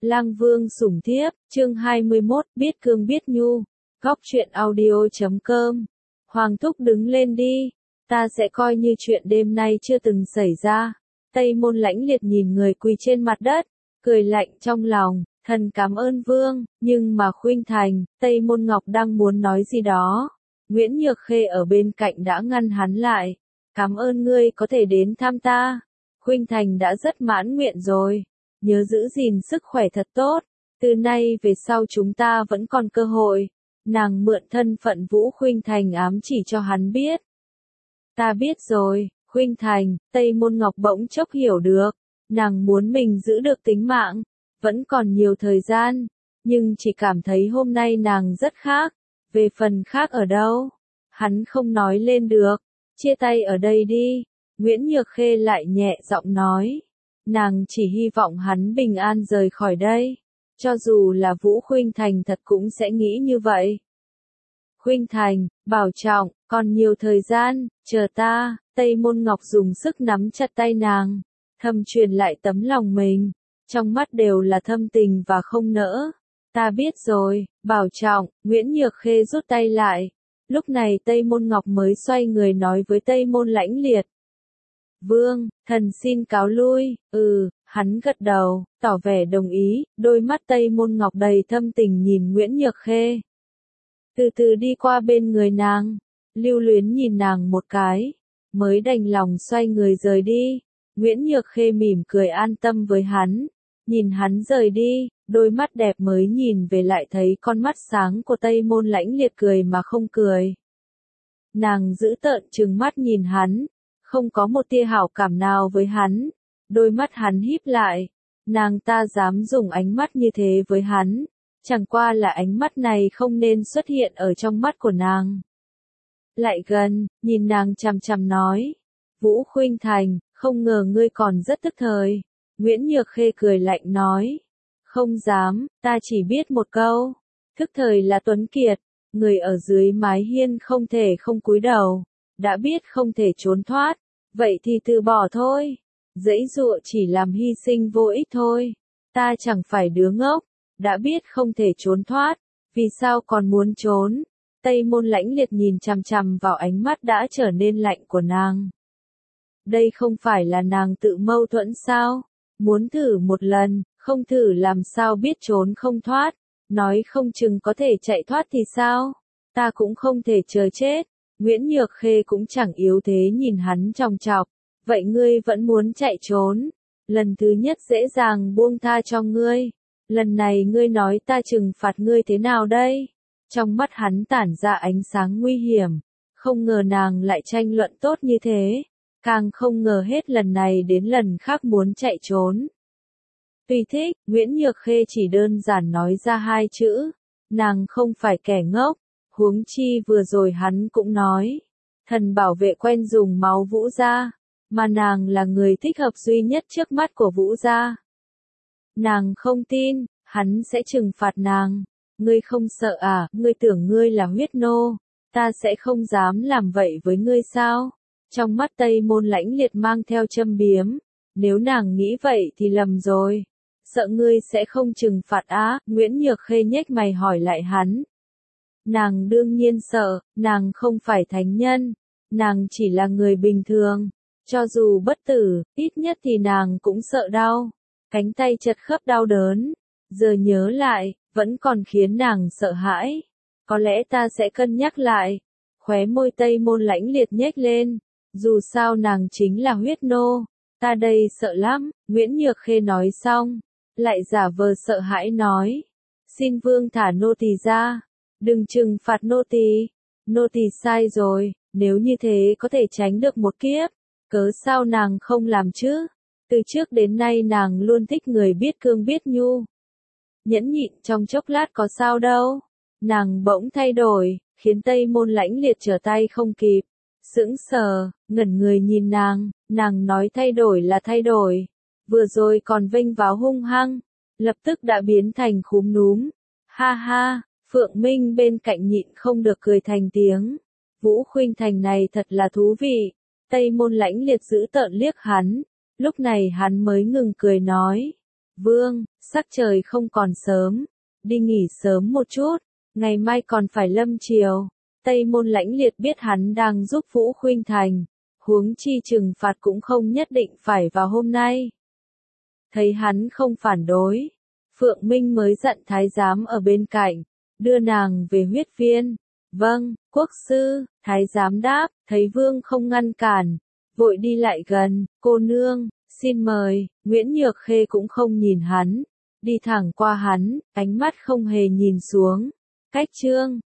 Lang Vương sủng thiếp, chương 21, biết cương biết nhu. Góc truyện audio.com. Hoàng thúc đứng lên đi, ta sẽ coi như chuyện đêm nay chưa từng xảy ra. Tây Môn Lãnh Liệt nhìn người quỳ trên mặt đất, cười lạnh trong lòng, thần cảm ơn vương, nhưng mà Khuynh Thành, Tây Môn Ngọc đang muốn nói gì đó. Nguyễn Nhược Khê ở bên cạnh đã ngăn hắn lại. Cảm ơn ngươi có thể đến thăm ta. Khuynh Thành đã rất mãn nguyện rồi. Nhớ giữ gìn sức khỏe thật tốt. Từ nay về sau chúng ta vẫn còn cơ hội. Nàng mượn thân phận Vũ Khuynh Thành ám chỉ cho hắn biết. Ta biết rồi, Khuynh Thành, Tây Môn Ngọc bỗng chốc hiểu được. Nàng muốn mình giữ được tính mạng. Vẫn còn nhiều thời gian. Nhưng chỉ cảm thấy hôm nay nàng rất khác. Về phần khác ở đâu? Hắn không nói lên được. Chia tay ở đây đi. Nguyễn Nhược Khê lại nhẹ giọng nói. Nàng chỉ hy vọng hắn bình an rời khỏi đây. Cho dù là Vũ Khuynh Thành thật cũng sẽ nghĩ như vậy. Khuynh Thành, bảo trọng, còn nhiều thời gian, chờ ta. Tây Môn Ngọc dùng sức nắm chặt tay nàng. Thầm truyền lại tấm lòng mình. Trong mắt đều là thâm tình và không nỡ. Ta biết rồi, bảo trọng. Nguyễn Nhược Khê rút tay lại. Lúc này Tây Môn Ngọc mới xoay người nói với Tây Môn Lãnh Liệt. Vương, thần xin cáo lui. Hắn gật đầu, tỏ vẻ đồng ý. Đôi mắt Tây Môn Ngọc đầy thâm tình nhìn Nguyễn Nhược Khê. Từ từ đi qua bên người nàng. Lưu luyến nhìn nàng một cái. Mới đành lòng xoay người rời đi. Nguyễn Nhược Khê mỉm cười an tâm với hắn. Nhìn hắn rời đi. Đôi mắt đẹp mới nhìn về lại thấy con mắt sáng của Tây Môn Lãnh Liệt cười mà không cười. Nàng giữ tợn trừng mắt nhìn hắn, không có một tia hảo cảm nào với hắn. Đôi mắt hắn híp lại, nàng ta dám dùng ánh mắt như thế với hắn, chẳng qua là ánh mắt này không nên xuất hiện ở trong mắt của nàng. Lại gần, nhìn nàng chằm chằm nói, Vũ Khuynh Thành, không ngờ ngươi còn rất tức thời. Nguyễn Nhược Khê cười lạnh nói. Không dám, ta chỉ biết một câu. Thức thời là tuấn kiệt, người ở dưới mái hiên không thể không cúi đầu. Đã biết không thể trốn thoát, vậy thì từ bỏ thôi. Giãy giụa chỉ làm hy sinh vô ích thôi. Ta chẳng phải đứa ngốc, đã biết không thể trốn thoát, vì sao còn muốn trốn? Tây Môn Lãnh Liệt nhìn chằm chằm vào ánh mắt đã trở nên lạnh của nàng. Đây không phải là nàng tự mâu thuẫn sao? Muốn thử một lần. Không thử làm sao biết trốn không thoát, nói không chừng có thể chạy thoát thì sao, ta cũng không thể chờ chết. Nguyễn Nhược Khê cũng chẳng yếu thế nhìn hắn chòng chọc, vậy ngươi vẫn muốn chạy trốn, lần thứ nhất dễ dàng buông tha cho ngươi, lần này ngươi nói ta trừng phạt ngươi thế nào đây? Trong mắt hắn tản ra ánh sáng nguy hiểm, không ngờ nàng lại tranh luận tốt như thế, càng không ngờ hết lần này đến lần khác muốn chạy trốn. Tùy thích, Nguyễn Nhược Khê chỉ đơn giản nói ra hai chữ, nàng không phải kẻ ngốc, huống chi vừa rồi hắn cũng nói, thần bảo vệ quen dùng máu Vũ gia, mà nàng là người thích hợp duy nhất trước mắt của Vũ gia. Nàng không tin, hắn sẽ trừng phạt nàng, ngươi không sợ à, ngươi tưởng ngươi là huyết nô, ta sẽ không dám làm vậy với ngươi sao? Trong mắt Tây Môn Lãnh Liệt mang theo châm biếm, nếu nàng nghĩ vậy thì lầm rồi. Sợ ngươi sẽ không trừng phạt á, Nguyễn Nhược Khê nhếch mày hỏi lại hắn. Nàng đương nhiên sợ, nàng không phải thánh nhân, nàng chỉ là người bình thường, cho dù bất tử, ít nhất thì nàng cũng sợ đau, cánh tay chật khớp đau đớn, giờ nhớ lại, vẫn còn khiến nàng sợ hãi, có lẽ ta sẽ cân nhắc lại, khóe môi Tây Môn Lãnh Liệt nhếch lên, dù sao nàng chính là huyết nô, ta đây sợ lắm, Nguyễn Nhược Khê nói xong. Lại giả vờ sợ hãi nói, xin vương thả nô tỳ ra, đừng trừng phạt nô tỳ sai rồi, nếu như thế có thể tránh được một kiếp, cớ sao nàng không làm chứ, từ trước đến nay nàng luôn thích người biết cương biết nhu. Nhẫn nhịn trong chốc lát có sao đâu, nàng bỗng thay đổi, khiến Tây Môn Lãnh Liệt trở tay không kịp, sững sờ, ngẩn người nhìn nàng nói thay đổi là thay đổi. Vừa rồi còn vênh váo hung hăng, lập tức đã biến thành khúm núm. Ha ha, Phượng Minh bên cạnh nhịn không được cười thành tiếng. Vũ Khuynh Thành này thật là thú vị. Tây Môn Lãnh Liệt giữ tợn liếc hắn. Lúc này hắn mới ngừng cười nói. Vương, sắc trời không còn sớm, đi nghỉ sớm một chút, ngày mai còn phải lâm triều. Tây Môn Lãnh Liệt biết hắn đang giúp Vũ Khuynh Thành, huống chi trừng phạt cũng không nhất định phải vào hôm nay. Thấy hắn không phản đối, Phượng Minh mới dặn thái giám ở bên cạnh, đưa nàng về huyết viên. Vâng, quốc sư, thái giám đáp, thấy vương không ngăn cản, vội đi lại gần, cô nương, xin mời. Nguyễn Nhược Khê cũng không nhìn hắn, đi thẳng qua hắn, ánh mắt không hề nhìn xuống. Cách Trương